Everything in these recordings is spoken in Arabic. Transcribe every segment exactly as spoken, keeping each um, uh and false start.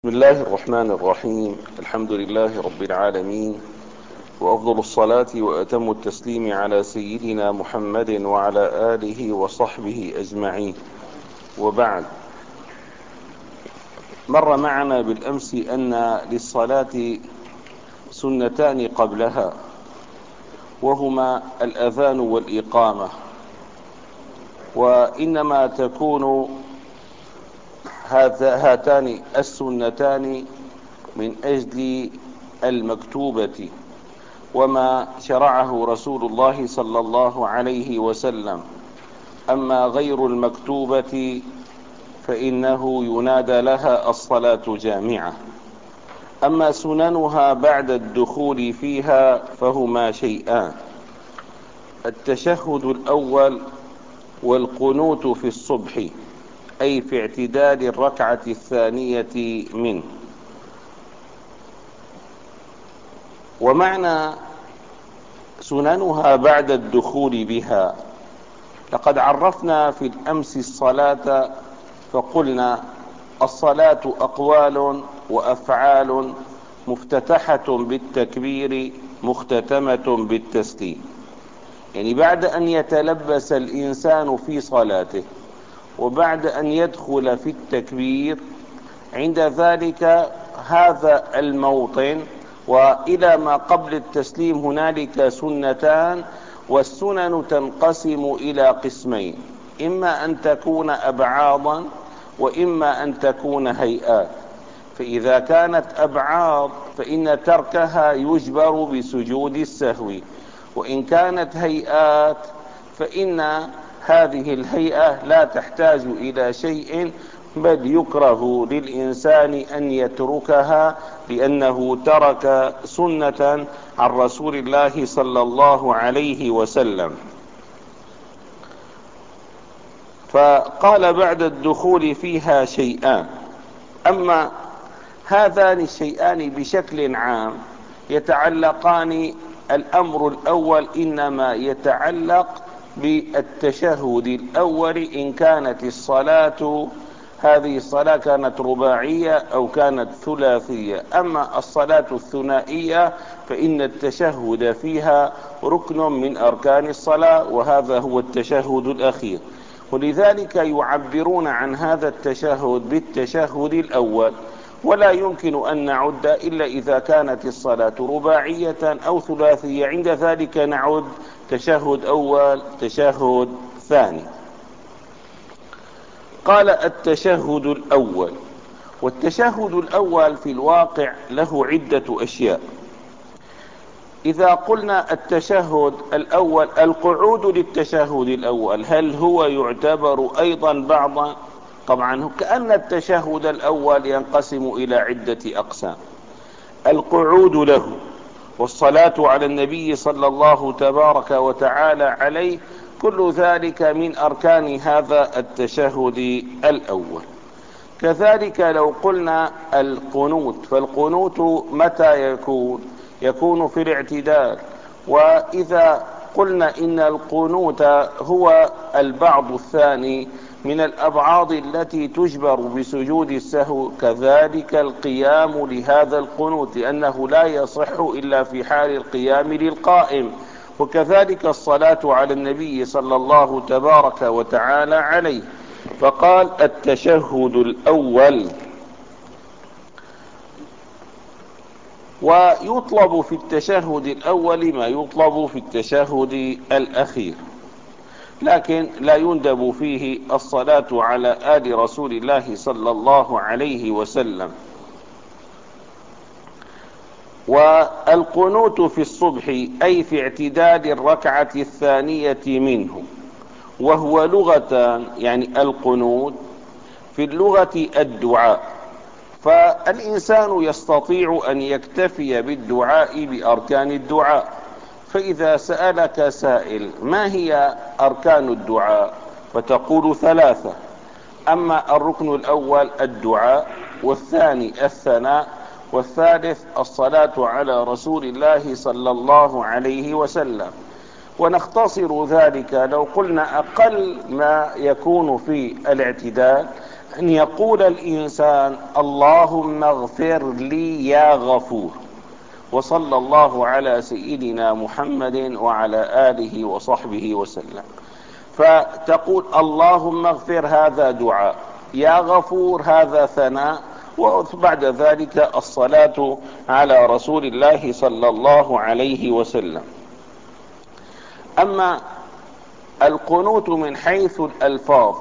بسم الله الرحمن الرحيم. الحمد لله رب العالمين، وأفضل الصلاة وأتم التسليم على سيدنا محمد وعلى آله وصحبه أجمعين، وبعد. مر معنا بالأمس أن للصلاة سنتان قبلها، وهما الأذان والإقامة، وإنما تكون هاتان السنتان من أجل المكتوبة وما شرعه رسول الله صلى الله عليه وسلم. أما غير المكتوبة فإنه ينادى لها الصلاة جامعة. أما سننها بعد الدخول فيها فهما شيئان: التشهد الأول والقنوت في الصبح، أي في اعتدال الركعة الثانية منه. ومعنى سننها بعد الدخول بها، لقد عرفنا في الأمس الصلاة فقلنا: الصلاة أقوال وأفعال مفتتحة بالتكبير مختتمة بالتسليم. يعني بعد أن يتلبس الإنسان في صلاته وبعد أن يدخل في التكبير، عند ذلك هذا الموطن، وإلى ما قبل التسليم هنالك سنتان، والسنن تنقسم إلى قسمين: إما أن تكون أبعاضا وإما أن تكون هيئات. فإذا كانت أبعاض فإن تركها يجبر بسجود السهو، وإن كانت هيئات فإن هذه الهيئة لا تحتاج إلى شيء، بل يكره للإنسان أن يتركها، لأنه ترك سنة عن رسول الله صلى الله عليه وسلم. فقال بعد الدخول فيها شيئان. أما هذان الشيئان بشكل عام يتعلقان، الأمر الأول إنما يتعلق بالتشهد الأول إن كانت الصلاة هذه الصلاة كانت رباعية أو كانت ثلاثية. أما الصلاة الثنائية فإن التشهد فيها ركن من أركان الصلاة، وهذا هو التشهد الأخير. ولذلك يعبرون عن هذا التشهد بالتشهد الأول، ولا يمكن أن نعد إلا إذا كانت الصلاة رباعية أو ثلاثية، عند ذلك نعد تشهد أول تشهد ثاني. قال: التشهد الأول. والتشهد الأول في الواقع له عدة أشياء. إذا قلنا التشهد الأول، القعود للتشهد الأول، هل هو يعتبر أيضا بعضا؟ طبعا كأن التشهد الأول ينقسم إلى عدة أقسام: القعود له، والصلاة على النبي صلى الله تبارك وتعالى عليه، كل ذلك من أركان هذا التشهد الأول. كذلك لو قلنا القنوت، فالقنوت متى يكون؟ يكون في الاعتدال. وإذا قلنا إن القنوت هو البعض الثاني من الأبعاض التي تجبر بسجود السهو، كذلك القيام لهذا القنوت، لأنه لا يصح إلا في حال القيام للقائم. وكذلك الصلاة على النبي صلى الله تبارك وتعالى عليه. فقال: التشهد الأول. ويطلب في التشهد الأول ما يطلب في التشهد الأخير، لكن لا يندب فيه الصلاة على آل رسول الله صلى الله عليه وسلم. والقنوت في الصبح أي في اعتدال الركعة الثانية منه، وهو لغة، يعني القنوت في اللغة الدعاء. فالإنسان يستطيع أن يكتفي بالدعاء بأركان الدعاء. فإذا سألك سائل: ما هي أركان الدعاء؟ فتقول ثلاثة: أما الركن الأول الدعاء، والثاني الثناء، والثالث الصلاة على رسول الله صلى الله عليه وسلم. ونختصر ذلك لو قلنا أقل ما يكون في الاعتدال أن يقول الإنسان اللهم اغفر لي يا غفور، وصلى الله على سيدنا محمد وعلى آله وصحبه وسلم. فتقول اللهم اغفر، هذا دعاء، يا غفور هذا ثناء، وبعد ذلك الصلاة على رسول الله صلى الله عليه وسلم. أما القنوت من حيث الألفاظ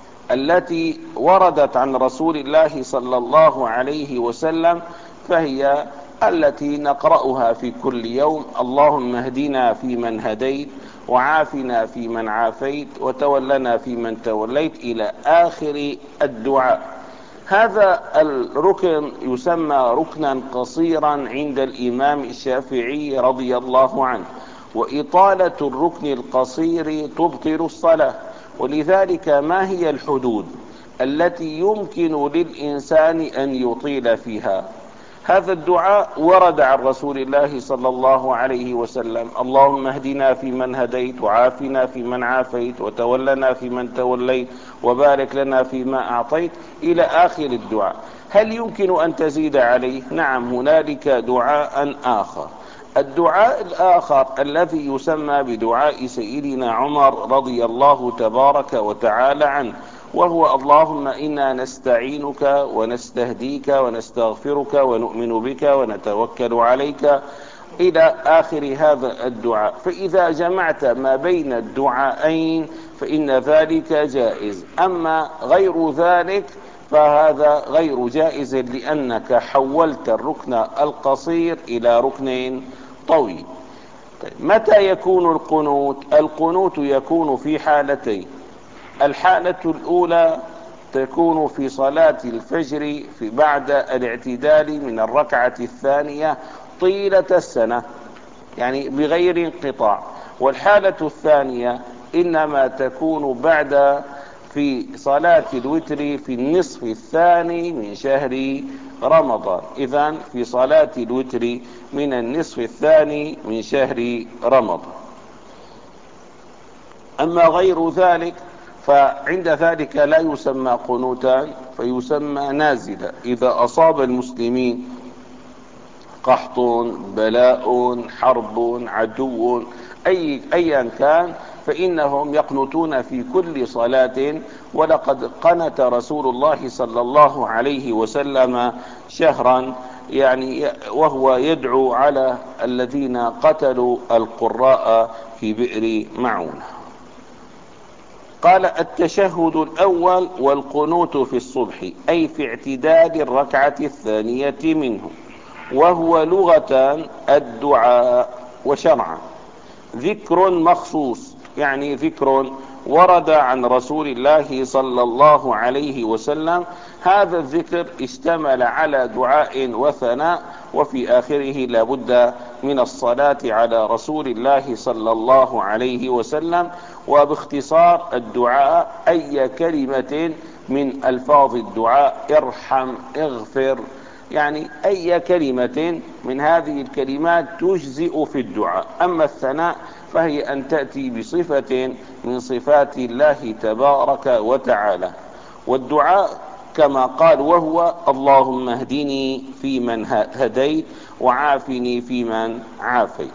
التي وردت عن رسول الله صلى الله عليه وسلم فهي التي نقرأها في كل يوم: اللهم اهدنا فيمن هديت، وعافنا فيمن عافيت، وتولنا فيمن توليت، إلى آخر الدعاء. هذا الركن يسمى ركنا قصيرا عند الإمام الشافعي رضي الله عنه، وإطالة الركن القصير تبطل الصلاة. ولذلك ما هي الحدود التي يمكن للإنسان أن يطيل فيها؟ هذا الدعاء ورد عن رسول الله صلى الله عليه وسلم: اللهم اهدنا فيمن هديت، وعافنا فيمن عافيت، وتولنا فيمن توليت، وبارك لنا فيما أعطيت، إلى آخر الدعاء. هل يمكن أن تزيد عليه؟ نعم، هنالك دعاء آخر. الدعاء الآخر الذي يسمى بدعاء سيدنا عمر رضي الله تبارك وتعالى عنه، وهو: اللهم إنا نستعينك ونستهديك ونستغفرك ونؤمن بك ونتوكل عليك، إلى آخر هذا الدعاء. فإذا جمعت ما بين الدعاءين فإن ذلك جائز. أما غير ذلك فهذا غير جائز، لأنك حولت الركن القصير إلى ركن طويل. طيب، متى يكون القنوت؟ القنوت يكون في حالتين. الحالة الأولى تكون في صلاة الفجر في بعد الاعتدال من الركعة الثانية طيلة السنة، يعني بغير انقطاع. والحالة الثانية إنما تكون بعد في صلاة الوتر في النصف الثاني من شهر رمضان. إذن في صلاة الوتر من النصف الثاني من شهر رمضان. أما غير ذلك فعند ذلك لا يسمى قنوتا، فيسمى نازلا. إذا أصاب المسلمين قحط، بلاء، حرب، عدو، أي أيا كان، فإنهم يقنتون في كل صلاة. ولقد قنت رسول الله صلى الله عليه وسلم شهرا، يعني وهو يدعو على الذين قتلوا القراء في بئر معونة. قال: التشهد الأول والقنوت في الصبح، أي في اعتدال الركعة الثانية منه، وهو لغة الدعاء، وشرعا ذكر مخصوص، يعني ذكر ورد عن رسول الله صلى الله عليه وسلم. هذا الذكر اشتمل على دعاء وثناء، وفي آخره لا بد من الصلاة على رسول الله صلى الله عليه وسلم. وباختصار الدعاء أي كلمة من ألفاظ الدعاء: ارحم، اغفر، يعني أي كلمة من هذه الكلمات تجزئ في الدعاء. أما الثناء فهي أن تأتي بصفة من صفات الله تبارك وتعالى. والدعاء كما قال: وهو اللهم اهدني فيمن هديت، وعافني فيمن عافيت.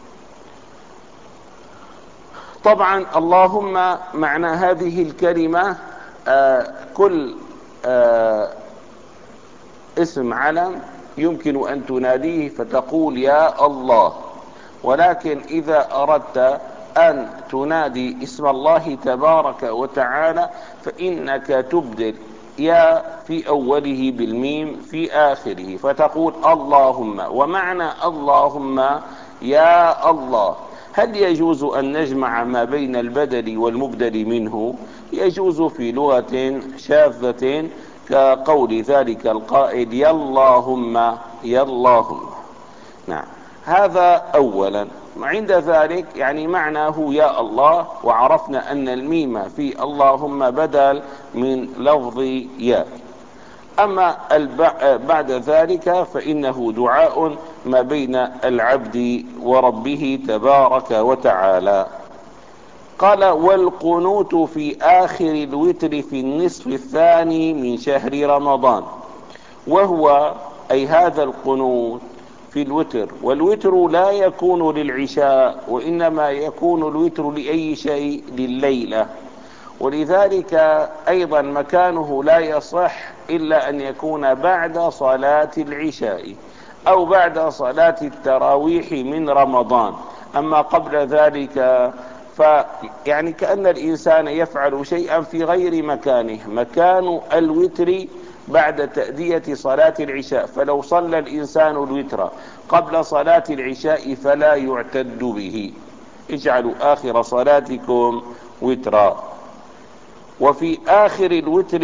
طبعا اللهم معنى هذه الكلمة آه كل آه اسم علم يمكن أن تناديه فتقول يا الله. ولكن إذا أردت أن تنادي اسم الله تبارك وتعالى فإنك تبدل يا في أوله بالميم في آخره، فتقول اللهم. ومعنى اللهم يا الله. هل يجوز أن نجمع ما بين البدل والمبدل منه؟ يجوز في لغة شاذة، كقول ذلك القائل يا اللهم يا اللهم. نعم، هذا أولا. عند ذلك يعني معناه يا الله، وعرفنا أن الميم في اللهم بدل من لفظ يا. أما بعد ذلك فإنه دعاء ما بين العبد وربه تبارك وتعالى. قال والقنوت في آخر الوتر في النصف الثاني من شهر رمضان، وهو أي هذا القنوت في الوتر، والوتر لا يكون للعشاء وإنما يكون الوتر لأي شيء لليلة، ولذلك أيضا مكانه لا يصح إلا أن يكون بعد صلاة العشاء أو بعد صلاة التراويح من رمضان. أما قبل ذلك فيعني كأن الإنسان يفعل شيئا في غير مكانه. مكان الوتر بعد تأدية صلاة العشاء، فلو صلى الإنسان الوتر قبل صلاة العشاء فلا يعتد به. اجعلوا آخر صلاتكم وترا. وفي آخر الوتر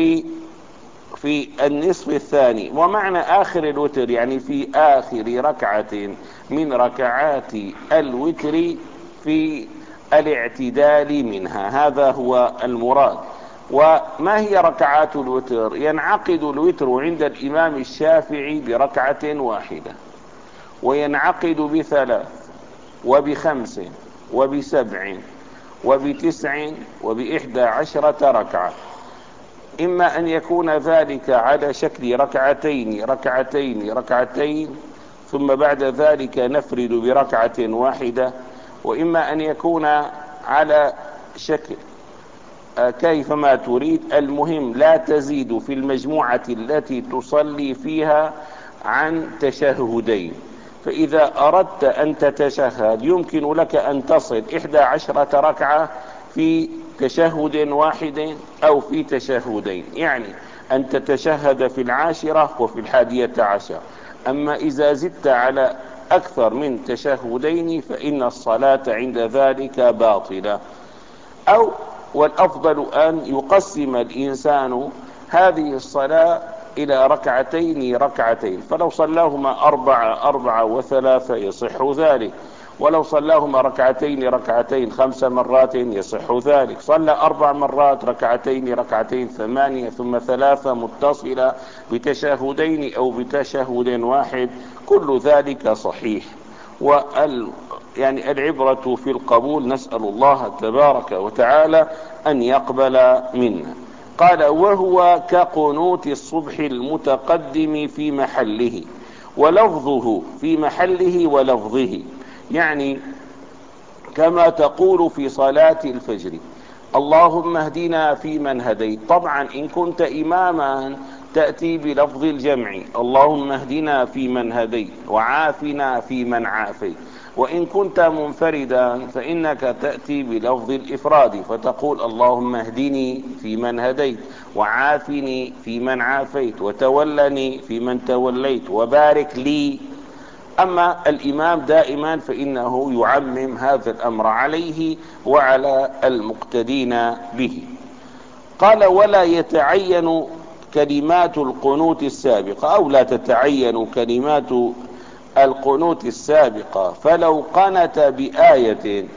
في النصف الثاني، ومعنى آخر الوتر يعني في آخر ركعة من ركعات الوتر في الاعتدال منها، هذا هو المراد. وما هي ركعات الوتر؟ ينعقد الوتر عند الإمام الشافعي بركعة واحدة، وينعقد بثلاث وبخمس وبسبع وبتسع وبإحدى عشرة ركعة. إما أن يكون ذلك على شكل ركعتين ركعتين ركعتين ثم بعد ذلك نفرد بركعة واحدة، وإما أن يكون على شكل كيفما تريد، المهم لا تزيد في المجموعة التي تصلي فيها عن تشهدين. فإذا أردت أن تتشهد يمكن لك أن تصل إحدى عشرة ركعة في تشهد واحد أو في تشهدين، يعني أن تتشهد في العاشرة وفي الحادية عشر. أما إذا زدت على أكثر من تشهدين فإن الصلاة عند ذلك باطلة. أو والأفضل أن يقسم الإنسان هذه الصلاة إلى ركعتين ركعتين، فلو صلاهما أربعة أربعة وثلاثة يصح ذلك، ولو صلاهما ركعتين ركعتين خمس مرات يصح ذلك، صلى أربع مرات ركعتين ركعتين ثمانية ثم ثلاثة متصلة بتشهدين أو بتشهد واحد، كل ذلك صحيح. وال يعني العبرة في القبول، نسأل الله تبارك وتعالى أن يقبل منا. قال وهو كقنوت الصبح المتقدم في محله، ولفظه في محله ولفظه، يعني كما تقول في صلاة الفجر اللهم اهدنا فيمن هديت. طبعا إن كنت إماما تأتي بلفظ الجمع اللهم اهدنا فيمن هديت وعافنا فيمن عافيت، وإن كنت منفردا فإنك تأتي بلفظ الإفراد فتقول اللهم اهدني فيمن هديت وعافني فيمن عافيت وتولني فيمن توليت وبارك لي. أما الإمام دائما فإنه يعمم هذا الأمر عليه وعلى المقتدين به. قال ولا يتعين كلمات القنوت السابقة، أو لا تتعين كلمات القنوت السابقة، فلو قنت بآية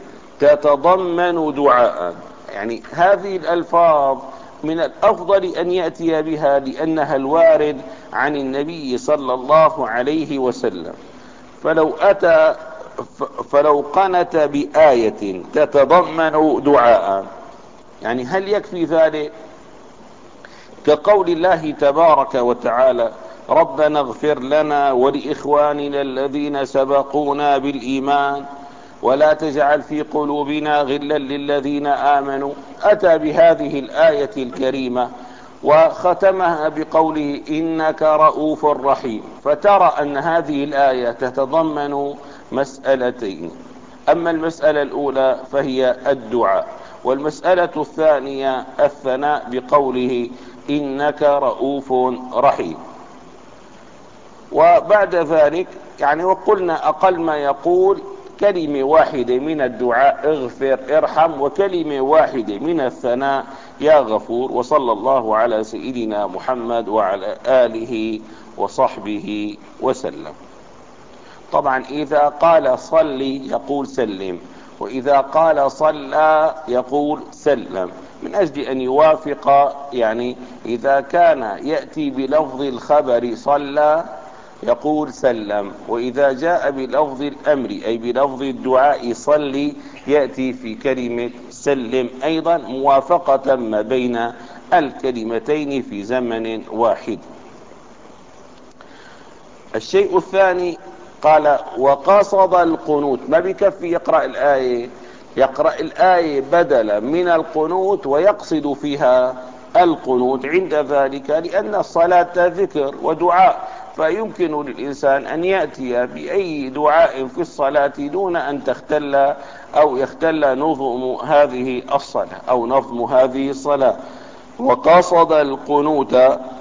تتضمن دعاء، يعني هذه الألفاظ من الأفضل أن يأتي بها لأنها الوارد عن النبي صلى الله عليه وسلم. فلو أتى فلو قنت بآية تتضمن دعاء، يعني هل يكفي ذلك؟ كقول الله تبارك وتعالى ربنا اغفر لنا ولإخواننا الذين سبقونا بالإيمان ولا تجعل في قلوبنا غلا للذين آمنوا. أتى بهذه الآية الكريمة وختمها بقوله إنك رؤوف رحيم، فترى أن هذه الآية تتضمن مسألتين. أما المسألة الأولى فهي الدعاء، والمسألة الثانية الثناء بقوله إنك رؤوف رحيم. وبعد ذلك يعني وقلنا أقل ما يقول كلمة واحدة من الدعاء اغفر ارحم، وكلمة واحدة من الثناء يا غفور. وصلى الله على سيدنا محمد وعلى آله وصحبه وسلم. طبعا إذا قال صلي يقول سلم، وإذا قال صلى يقول سلم، من أجل أن يوافق. يعني إذا كان يأتي بلفظ الخبر صلى يقول سلم، وإذا جاء بلفظ الأمر أي بلفظ الدعاء صلي يأتي في كلمة سلم أيضا موافقة ما بين الكلمتين في زمن واحد. الشيء الثاني قال وقصد القنوت، ما بكفي يقرأ الآية، يقرأ الآية بدلا من القنوت ويقصد فيها القنوت عند ذلك، لأن الصلاة ذكر ودعاء، فيمكن للإنسان أن يأتي بأي دعاء في الصلاة دون أن تختل أو يختل نظم هذه الصلاة أو نظم هذه الصلاة. وقصد القنوت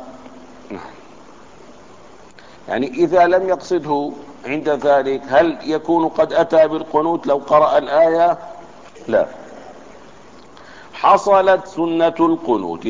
يعني إذا لم يقصده عند ذلك هل يكون قد أتى بالقنوت لو قرأ الآية؟ لا. حصلت سنة القنوت،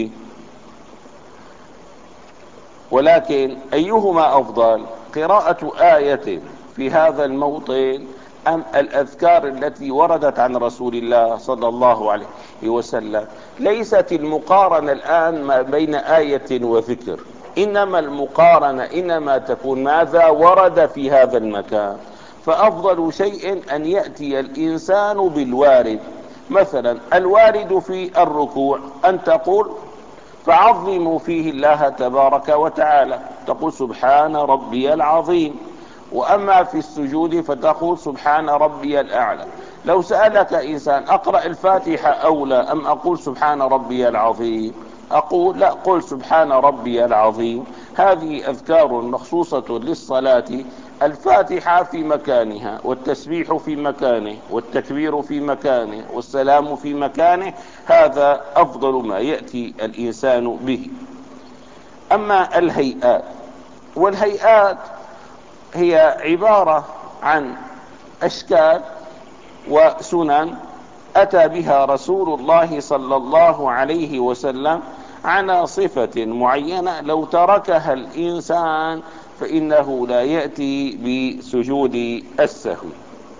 ولكن أيهما أفضل، قراءة آية في هذا الموطن أم الأذكار التي وردت عن رسول الله صلى الله عليه وسلم؟ ليست المقارنة الآن ما بين آية وذكر، إنما المقارنة إنما تكون ماذا ورد في هذا المكان. فأفضل شيء أن يأتي الإنسان بالوارد، مثلا الوارد في الركوع أن تقول فعظموا فيه الله تبارك وتعالى، تقول سبحان ربي العظيم. وأما في السجود فتقول سبحان ربي الأعلى. لو سألك إنسان أقرأ الفاتحة أو لا أم أقول سبحان ربي العظيم، أقول لا، قل سبحان ربي العظيم. هذه أذكار مخصوصة للصلاة، الفاتحة في مكانها، والتسبيح في مكانه، والتكبير في مكانه، والسلام في مكانه، هذا أفضل ما يأتي الإنسان به. أما الهيئات، والهيئات هي عبارة عن أشكال وسنن أتى بها رسول الله صلى الله عليه وسلم على صفة معينة، لو تركها الإنسان فإنه لا يأتي بسجود السهو.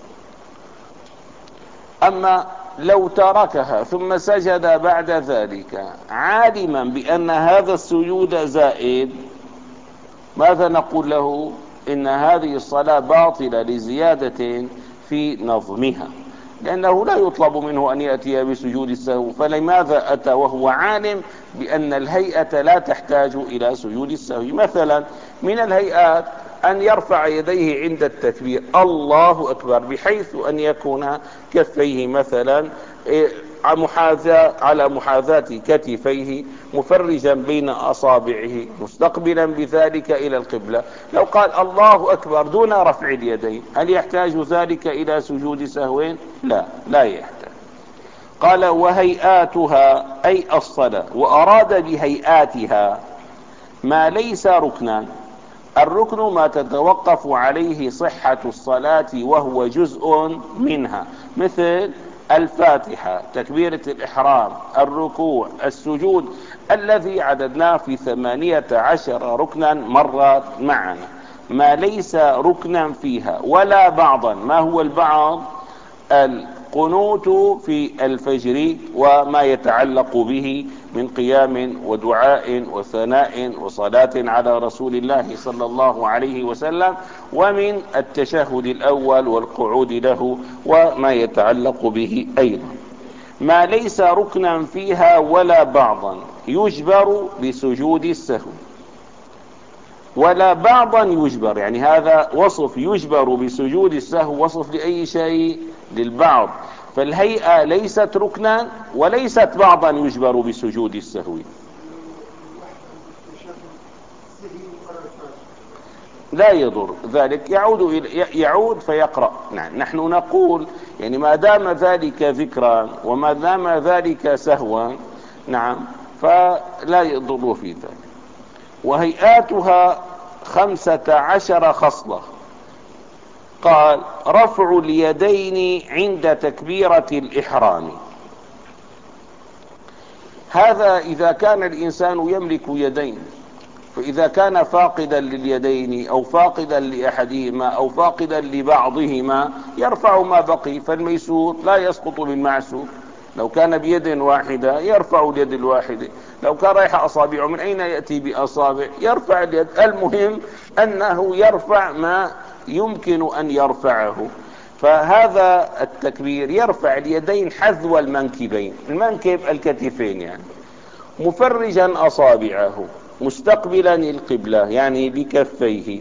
أما لو تركها ثم سجد بعد ذلك عالما بأن هذا السجود زائد، ماذا نقول له؟ إن هذه الصلاة باطلة لزيادة في نظمها، لأنه لا يطلب منه أن يأتي بسجود السهو، فلماذا أتى وهو عالم بأن الهيئة لا تحتاج إلى سجود السهو؟ مثلا من الهيئات أن يرفع يديه عند التكبير الله أكبر، بحيث أن يكون كفيه مثلا على محاذاة كتفيه، مفرجا بين أصابعه، مستقبلا بذلك إلى القبلة. لو قال الله أكبر دون رفع اليدين هل يحتاج ذلك إلى سجود سهو؟ لا، لا يحتاج. قال وهيئاتها أي الصلاة، وأراد بهيئاتها ما ليس ركنا. الركن ما تتوقف عليه صحة الصلاة وهو جزء منها، مثل الفاتحة، تكبيرة الإحرام، الركوع، السجود الذي عددناه في ثمانية عشر ركنا مرات معنا. ما ليس ركنا فيها ولا بعضا. ما هو البعض؟ القنوت في الفجر وما يتعلق به من قيام ودعاء وثناء وصلاة على رسول الله صلى الله عليه وسلم، ومن التشهد الأول والقعود له وما يتعلق به أيضا. ما ليس ركنا فيها ولا بعضا يجبر بسجود السهو، ولا بعضا يجبر، يعني هذا وصف يجبر بسجود السهو، وصف لأي شيء؟ للبعض. فالهيئة ليست ركنا وليست بعضا يجبر بسجود السهو. لا يضر ذلك، يعود يعود فيقرأ. نعم، نحن نقول يعني ما دام ذلك ذكرا وما دام ذلك سهوا، نعم، فلا يضر في ذلك. وهيئاتها خمسة عشر خصلة. قال رفع اليدين عند تكبيرة الإحرام. هذا إذا كان الإنسان يملك يدين، فإذا كان فاقدا لليدين أو فاقدا لأحدهما أو فاقدا لبعضهما يرفع ما بقي، فالميسور لا يسقط بالمعسور. لو كان بيد واحدة يرفع اليد الواحدة، لو كان رايح أصابعه من أين يأتي بأصابع؟ يرفع اليد. المهم أنه يرفع ما يمكن أن يرفعه. فهذا التكبير يرفع اليدين حذو المنكبين، المنكب الكتفين يعني، مفرجا أصابعه مستقبلا القبلة يعني بكفيه،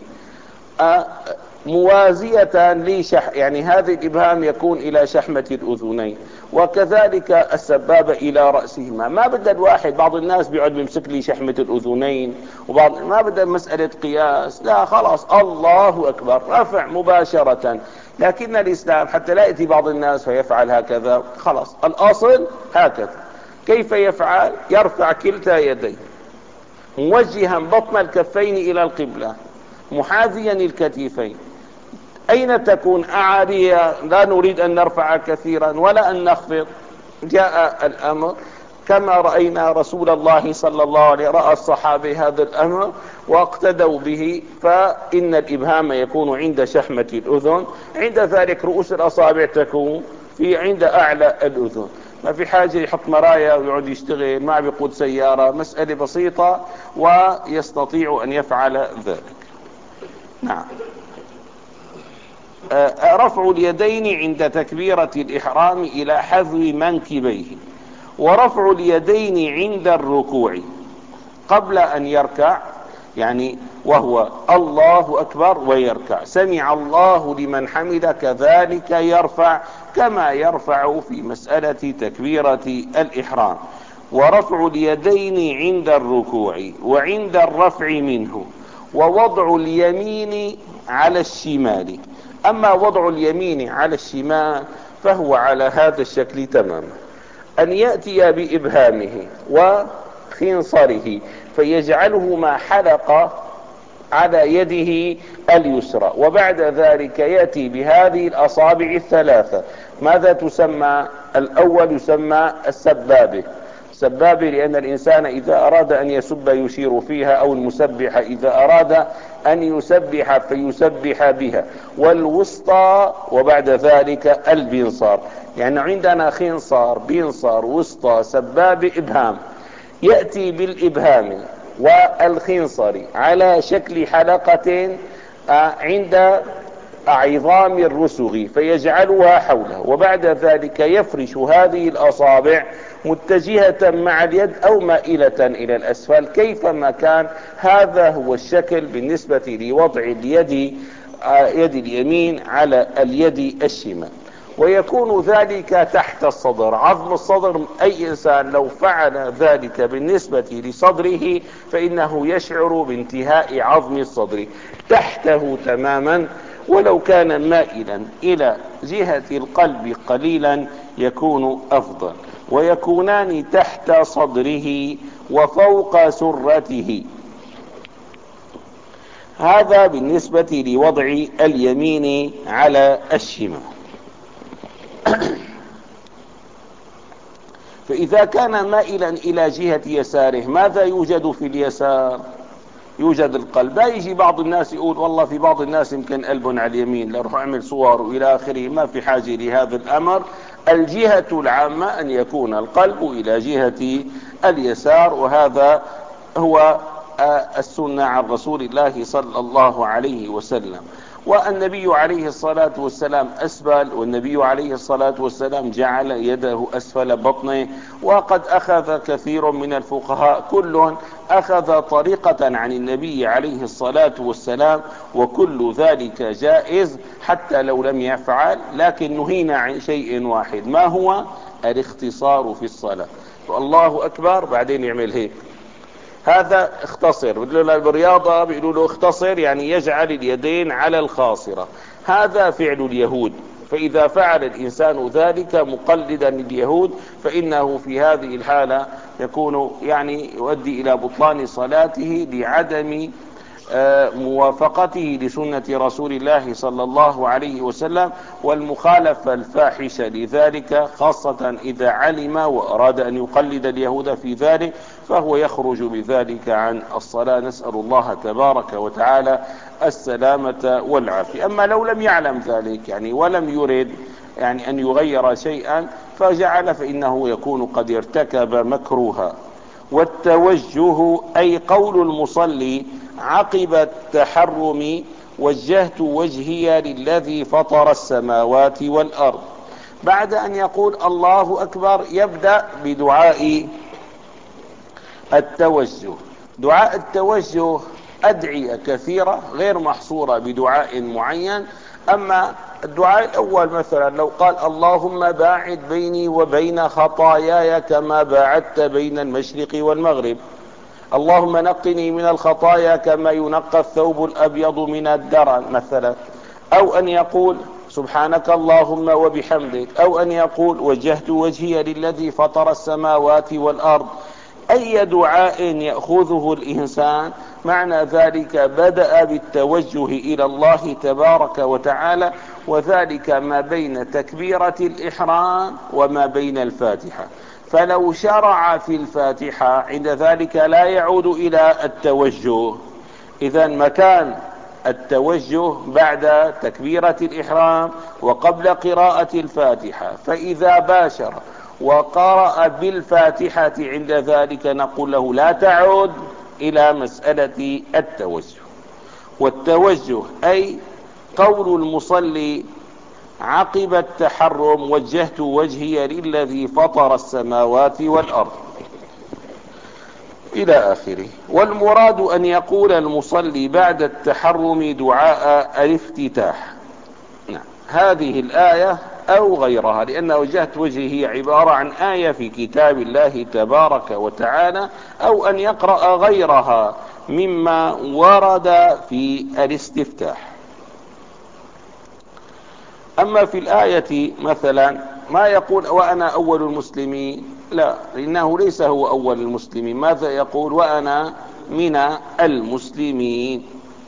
موازية لشح يعني هذا الإبهام يكون إلى شحمة الأذنين، وكذلك السبابة إلى رأسهما. ما بدأ الواحد، بعض الناس بيقعد بيمسك لي شحمة الأذنين، وبعض ما بدأ مسألة قياس، لا خلاص الله أكبر رفع مباشرة. لكن الإسلام حتى لا يأتي بعض الناس فيفعل هكذا، خلاص الأصل هكذا. كيف يفعل؟ يرفع كلتا يديه موجها بطن الكفين إلى القبلة محاذيا الكتفين. أين تكون أعالية؟ لا نريد أن نرفع كثيرا ولا أن نخفض. جاء الأمر كما رأينا رسول الله صلى الله عليه وسلم رأى الصحابة هذا الأمر واقتدوا به، فإن الإبهام يكون عند شحمة الأذن، عند ذلك رؤوس الأصابع تكون في عند أعلى الأذن. ما في حاجة يحط مرايا ويقعد يشتغل، ما بيقود سيارة، مسألة بسيطة ويستطيع أن يفعل ذلك. نعم. رفع اليدين عند تكبيرة الإحرام إلى حذو منكبيه، ورفع اليدين عند الركوع قبل أن يركع، يعني وهو الله أكبر ويركع سمع الله لمن حمد، كذلك يرفع كما يرفع في مسألة تكبيرة الإحرام. ورفع اليدين عند الركوع وعند الرفع منه، ووضع اليمين على الشمال. أما وضع اليمين على الشمال فهو على هذا الشكل تماما، أن يأتي بإبهامه وخنصره فيجعلهما حلقة على يده اليسرى، وبعد ذلك يأتي بهذه الأصابع الثلاثة. ماذا تسمى؟ الأول يسمى السبابة، سبابة لأن الإنسان إذا أراد أن يسب يشير فيها، أو المسبح إذا أراد أن يسبح فيسبح بها، والوسطى، وبعد ذلك البنصار. يعني عندنا خنصار بنصار وسطى سبابة إبهام. يأتي بالإبهام والخنصر على شكل حلقة عند عظام الرسغ فيجعلها حوله، وبعد ذلك يفرش هذه الأصابع متجهة مع اليد أو مائلة إلى الأسفل كيفما كان. هذا هو الشكل بالنسبة لوضع اليد يد اليمين على اليد الشمال، ويكون ذلك تحت الصدر، عظم الصدر. أي إنسان لو فعل ذلك بالنسبة لصدره فإنه يشعر بانتهاء عظم الصدر تحته تماما، ولو كان مائلا إلى جهة القلب قليلا يكون أفضل. ويكونان تحت صدره وفوق سرته. هذا بالنسبة لوضع اليمين على الشمال. فإذا كان مائلا إلى جهة يساره ماذا يوجد في اليسار؟ يوجد القلب. لا يجي بعض الناس يقول والله في بعض الناس يمكن قلب على اليمين، لا روح اعمل صور والى اخره. ما في حاجة لهذا الامر. الجهة العامة ان يكون القلب الى جهة اليسار، وهذا هو السنة عن رسول الله صلى الله عليه وسلم. والنبي عليه الصلاة والسلام أسبل، والنبي عليه الصلاة والسلام جعل يده أسفل بطنه. وقد أخذ كثير من الفقهاء كل أخذ طريقة عن النبي عليه الصلاة والسلام، وكل ذلك جائز حتى لو لم يفعل. لكن نهينا عن شيء واحد، ما هو؟ الاختصار في الصلاة. الله أكبر بعدين يعمل هيك، هذا اختصر. بالرياضة بيقولوا له اختصر، يعني يجعل اليدين على الخاصرة. هذا فعل اليهود، فإذا فعل الإنسان ذلك مقلدا لليهود فإنه في هذه الحالة يكون يعني يؤدي إلى بطلان صلاته لعدم موافقته لسنة رسول الله صلى الله عليه وسلم، والمخالفة الفاحشة لذلك، خاصة إذا علم وأراد أن يقلد اليهود في ذلك فهو يخرج بذلك عن الصلاة. نسأل الله تبارك وتعالى السلامة والعافية. أما لو لم يعلم ذلك يعني ولم يرد يعني أن يغير شيئا فجعل، فإنه يكون قد ارتكب مكروها. والتوجه أي قول المصلي عقب التحرم وجهت وجهي للذي فطر السماوات والأرض. بعد أن يقول الله أكبر يبدأ بدعاء التوجه. دعاء التوجه أدعية كثيرة غير محصورة بدعاء معين. أما الدعاء الأول مثلا لو قال اللهم باعد بيني وبين خطاياي كما باعدت بين المشرق والمغرب، اللهم نقني من الخطايا كما ينقى الثوب الأبيض من الدرن مثلا، أو أن يقول سبحانك اللهم وبحمدك، أو أن يقول وجهت وجهي للذي فطر السماوات والأرض. أي دعاء يأخذه الإنسان معنى ذلك بدأ بالتوجه إلى الله تبارك وتعالى، وذلك ما بين تكبيرة الإحرام وما بين الفاتحة. فلو شرع في الفاتحة عند ذلك لا يعود إلى التوجه. إذا مكان التوجه بعد تكبيرة الإحرام وقبل قراءة الفاتحة. فإذا باشر وقرأ بالفاتحة عند ذلك نقول له لا تعود إلى مسألة التوجه. والتوجه أي قول المصلي عقب التحرم وجهت وجهي للذي فطر السماوات والأرض إلى آخره. والمراد أن يقول المصلي بعد التحرم دعاء الافتتاح. نعم، هذه الآية أو غيرها، لأن وجهت وجهي عبارة عن آية في كتاب الله تبارك وتعالى، أو أن يقرأ غيرها مما ورد في الاستفتاح. أما في الآية مثلا ما يقول وأنا أول المسلمين، لا، لأنه ليس هو أول المسلمين. ماذا يقول؟ وأنا من المسلمين.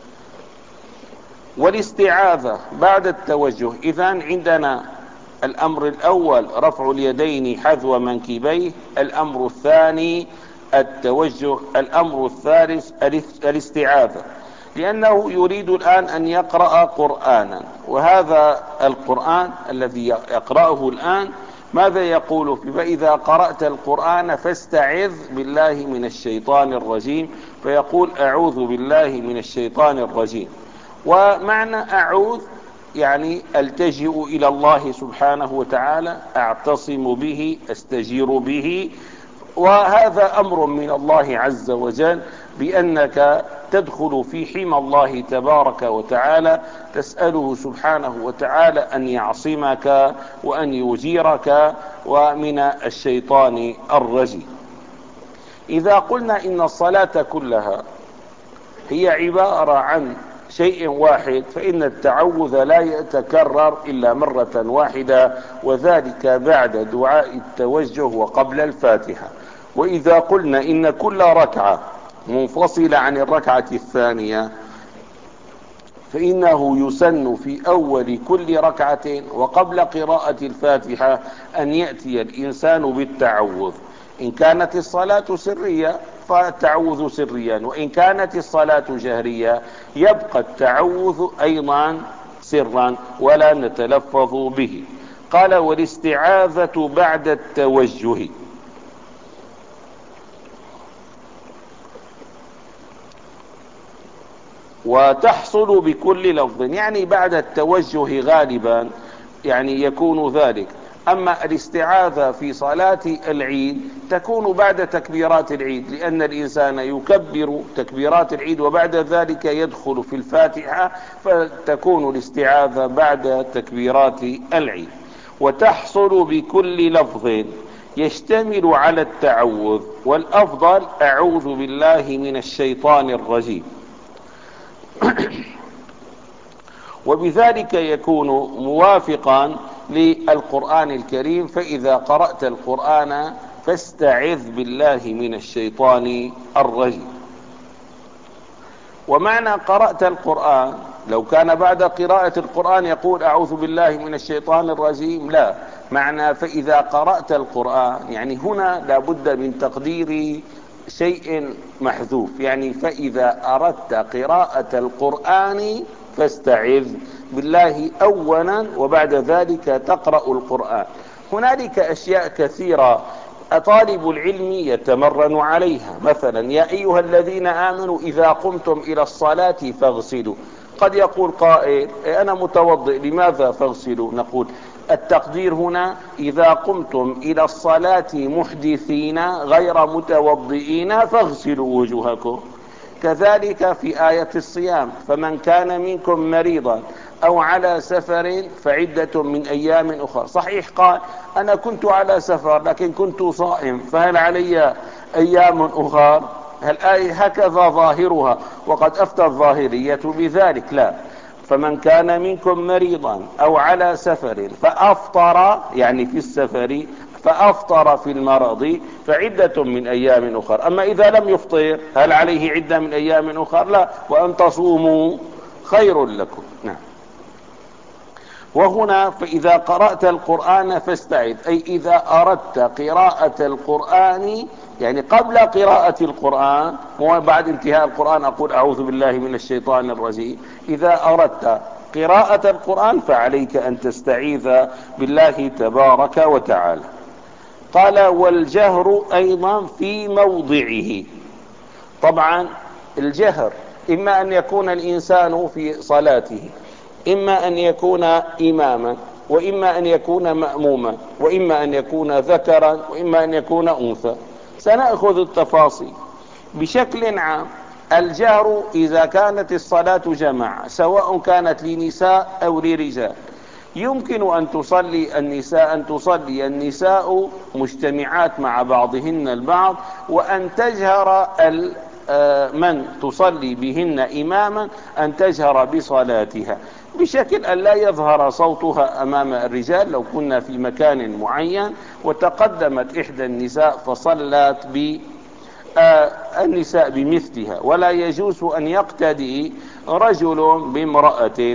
والاستعاذة بعد التوجه. إذن عندنا الأمر الأول رفع اليدين حذو منكبيه، الأمر الثاني التوجه، الأمر الثالث الاستعاذة، لأنه يريد الآن أن يقرأ قرآنا، وهذا القرآن الذي يقرأه الآن ماذا يقول فيه؟ فإذا قرأت القرآن فاستعذ بالله من الشيطان الرجيم، فيقول أعوذ بالله من الشيطان الرجيم. ومعنى أعوذ يعني ألتجئ إلى الله سبحانه وتعالى، أعتصم به، أستجير به. وهذا أمر من الله عز وجل بأنك تدخل في حمى الله تبارك وتعالى، تسأله سبحانه وتعالى أن يعصمك وأن يجيرك ومن الشيطان الرجيم. إذا قلنا إن الصلاة كلها هي عبارة عن شيء واحد، فإن التعوذ لا يتكرر إلا مرة واحدة، وذلك بعد دعاء التوجه وقبل الفاتحة. وإذا قلنا إن كل ركعة منفصلة عن الركعة الثانية، فإنه يسن في أول كل ركعة وقبل قراءة الفاتحة أن يأتي الإنسان بالتعوذ. إن كانت الصلاة سرية فالتعوذ سريا، وإن كانت الصلاة جهرية يبقى التعوذ أيضا سرا ولا نتلفظ به. قال والاستعاذة بعد التوجه. وتحصل بكل لفظ، يعني بعد التوجه غالبا يعني يكون ذلك. أما الاستعاذة في صلاة العيد تكون بعد تكبيرات العيد، لأن الإنسان يكبر تكبيرات العيد وبعد ذلك يدخل في الفاتحة، فتكون الاستعاذة بعد تكبيرات العيد. وتحصل بكل لفظ يشتمل على التعوذ، والأفضل أعوذ بالله من الشيطان الرجيم. وبذلك يكون موافقا للقرآن الكريم، فإذا قرأت القرآن فاستعذ بالله من الشيطان الرجيم. ومعنى قرأت القرآن لو كان بعد قراءة القرآن يقول أعوذ بالله من الشيطان الرجيم، لا، معنى فإذا قرأت القرآن، يعني هنا لابد من تقدير شيء محذوف، يعني فإذا أردت قراءة القرآن فاستعذ بالله أولا وبعد ذلك تقرأ القرآن. هنالك أشياء كثيرة طالب العلم يتمرن عليها، مثلا يا أيها الذين آمنوا إذا قمتم إلى الصلاة فاغسلوا. قد يقول قائل أنا متوضئ لماذا فاغسلوا؟ نقول التقدير هنا إذا قمتم إلى الصلاة محدثين غير متوضئين فاغسلوا وجوهكم. كذلك في آية الصيام فمن كان منكم مريضا أو على سفر فعدة من أيام أخرى. صحيح قال أنا كنت على سفر لكن كنت صائم، فهل علي أيام أخرى؟ الآية هكذا ظاهرها، وقد أفتى الظاهرية بذلك. لا، فمن كان منكم مريضا أو على سفر فأفطر، يعني في السفر فأفطر في المرض فعدة من أيام أخرى. أما إذا لم يفطر هل عليه عدة من أيام أخرى؟ لا، وأن تصوموا خير لكم. نعم. وهنا فإذا قرأت القرآن فاستعذ، أي إذا أردت قراءة القرآن، يعني قبل قراءة القرآن وبعد انتهاء القرآن أقول أعوذ بالله من الشيطان الرجيم. إذا أردت قراءة القرآن فعليك أن تستعيذ بالله تبارك وتعالى. قال والجهر أيضا في موضعه. طبعا الجهر إما أن يكون الإنسان في صلاته، إما أن يكون إماما، وإما أن يكون مأموما، وإما أن يكون ذكرا، وإما أن يكون أنثى. سنأخذ التفاصيل بشكل عام. الجهر إذا كانت الصلاة جماعة سواء كانت لنساء أو لرجال، يمكن أن تصلي النساء أن تصلي النساء مجتمعات مع بعضهن البعض، وأن تجهر من تصلي بهن إماما أن تجهر بصلاتها بشكل أن لا يظهر صوتها أمام الرجال. لو كنا في مكان معين وتقدمت إحدى النساء فصلت بالنساء بمثلها، ولا يجوز أن يقتدي رجل بامرأة.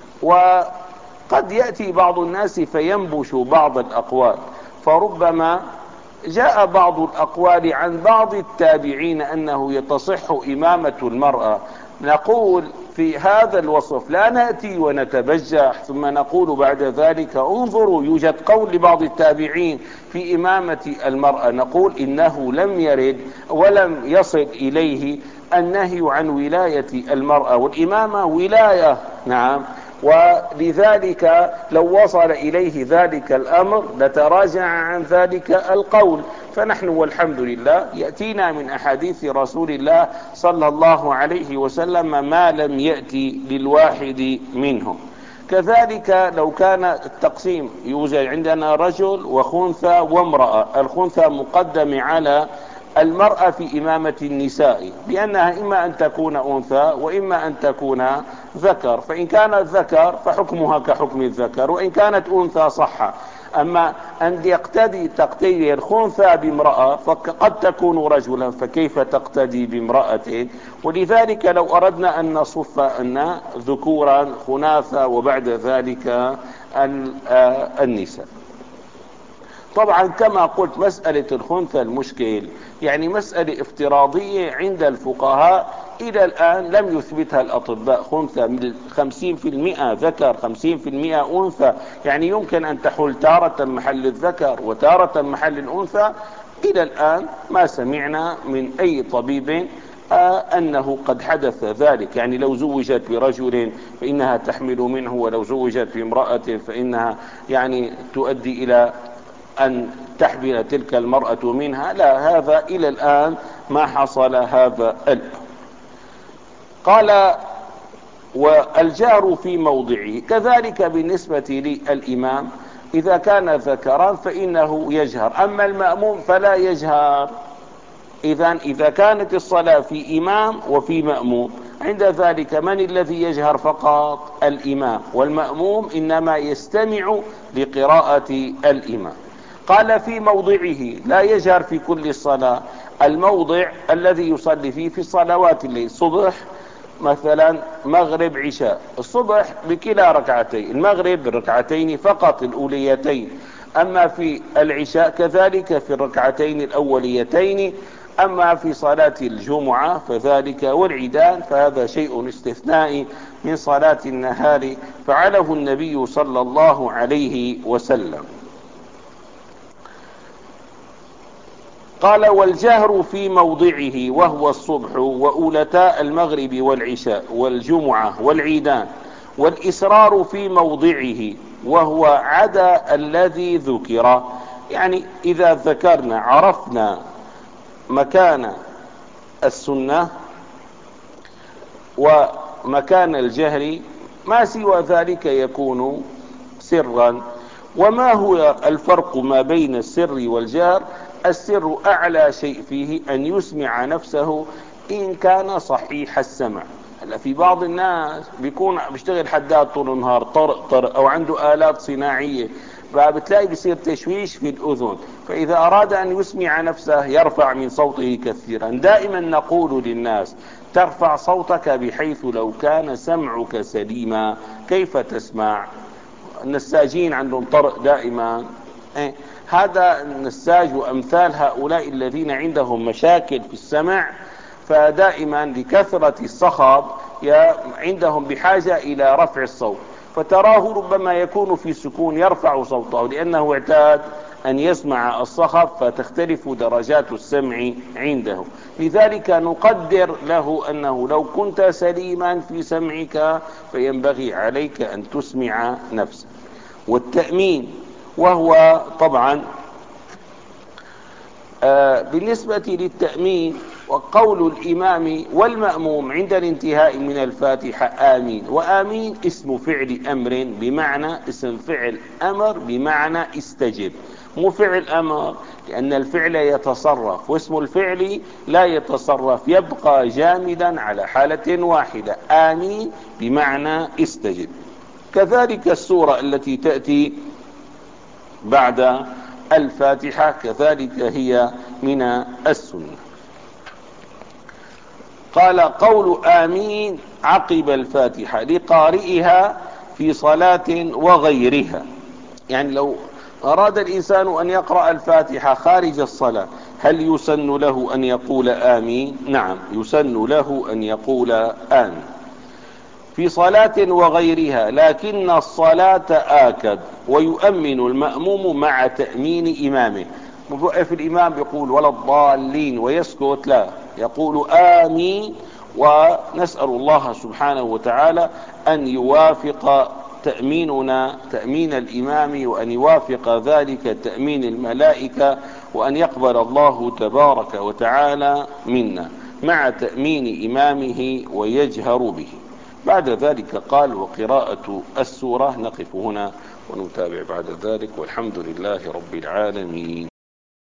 وقد يأتي بعض الناس فينبش بعض الأقوال، فربما جاء بعض الأقوال عن بعض التابعين أنه يتصح إمامة المرأة. نقول في هذا الوصف لا نأتي ونتبجح ثم نقول بعد ذلك انظروا يوجد قول لبعض التابعين في إمامة المرأة، نقول إنه لم يرد ولم يصل إليه النهي عن ولاية المرأة، والإمامة ولاية. نعم. ولذلك لو وصل إليه ذلك الأمر لتراجع عن ذلك القول. فنحن والحمد لله يأتينا من أحاديث رسول الله صلى الله عليه وسلم ما لم يأتي للواحد منهم. كذلك لو كان التقسيم يوجد عندنا رجل وخنثى وامرأة، الخنثى مقدم على المرأة في إمامة النساء، بأنها إما أن تكون أنثى وإما أن تكون ذكر، فإن كانت ذكر فحكمها كحكم الذكر، وإن كانت أنثى صح. أما أن يقتدي تقتدي الخنثى بامرأة فقد تكون رجلا، فكيف تقتدي بامرأة؟ ولذلك لو أردنا أن نصف أن ذكورا خناثى وبعد ذلك النساء. طبعا كما قلت مسألة الخنثى المشكل يعني مسألة افتراضية عند الفقهاء إلى الآن لم يثبتها الأطباء. خنثى من خمسين في المئة ذكر خمسين في المئة أنثى، يعني يمكن أن تحل تارة محل الذكر وتارة محل الأنثى. إلى الآن ما سمعنا من أي طبيب آه أنه قد حدث ذلك. يعني لو زوجت برجل فإنها تحمل منه، ولو زوجت بامرأة فإنها يعني تؤدي إلى أن تحمل تلك المرأة منها. لا، هذا إلى الآن ما حصل هذا الأمر. قال والجار في موضعه. كذلك بالنسبة للإمام إذا كان ذكرا فإنه يجهر، أما المأموم فلا يجهر. إذن إذا كانت الصلاة في إمام وفي مأموم عند ذلك من الذي يجهر فقط؟ الإمام، والمأموم إنما يستمع لقراءة الإمام. قال في موضعه لا يجهر في كل الصلاة. الموضع الذي يصلي فيه في الصلوات الليل، صبح مثلا، مغرب، عشاء. الصبح بكلا ركعتين، المغرب بالركعتين فقط الأوليتين، أما في العشاء كذلك في الركعتين الأوليتين، أما في صلاة الجمعة فذلك والعيدان فهذا شيء استثنائي من صلاة النهار فعله النبي صلى الله عليه وسلم. قال والجهر في موضعه وهو الصبح وأولتا المغرب والعشاء والجمعة والعيدان، والإسرار في موضعه وهو عدا الذي ذكر. يعني إذا ذكرنا عرفنا مكان السنة ومكان الجهر، ما سوى ذلك يكون سرا. وما هو الفرق ما بين السر والجهر؟ السر أعلى شيء فيه أن يسمع نفسه إن كان صحيح السمع. هلا في بعض الناس بيكون بيشتغل حداد طول النهار طرق طرق أو عنده آلات صناعية، فبتلاقي بيصير تشويش في الأذن، فإذا أراد أن يسمع نفسه يرفع من صوته كثيرا. دائما نقول للناس ترفع صوتك بحيث لو كان سمعك سليما كيف تسمع؟ النساجين عندهم طرق دائما، إيه؟ هذا النساج وأمثال هؤلاء الذين عندهم مشاكل في السمع، فدائما لكثرة الصخب عندهم بحاجة إلى رفع الصوت، فتراه ربما يكون في سكون يرفع صوته لأنه اعتاد أن يسمع الصخب، فتختلف درجات السمع عنده. لذلك نقدر له أنه لو كنت سليما في سمعك فينبغي عليك أن تسمع نفسك. والتأمين وهو طبعا آه بالنسبة للتأمين وقول الإمام والمأموم عند الانتهاء من الفاتحة آمين. وآمين اسم فعل أمر بمعنى اسم فعل أمر بمعنى استجب، مو فعل أمر لأن الفعل يتصرف واسم الفعل لا يتصرف، يبقى جامدا على حالة واحدة. آمين بمعنى استجب. كذلك السورة التي تأتي بعد الفاتحة كذلك هي من السنة. قال قول آمين عقب الفاتحة لقارئها في صلاة وغيرها. يعني لو أراد الإنسان أن يقرأ الفاتحة خارج الصلاة هل يسن له أن يقول آمين؟ نعم يسن له أن يقول آمين في صلاة وغيرها، لكن الصلاة آكد ويؤمن المأموم مع تأمين إمامه. في الإمام يقول ولا الضالين ويسكت، لا يقول آمين. ونسأل الله سبحانه وتعالى أن يوافق تأميننا تأمين الإمام، وأن يوافق ذلك تأمين الملائكة، وأن يقبل الله تبارك وتعالى منا مع تأمين إمامه ويجهر به. بعد ذلك قال وقراءة السورة. نقف هنا ونتابع بعد ذلك، والحمد لله رب العالمين.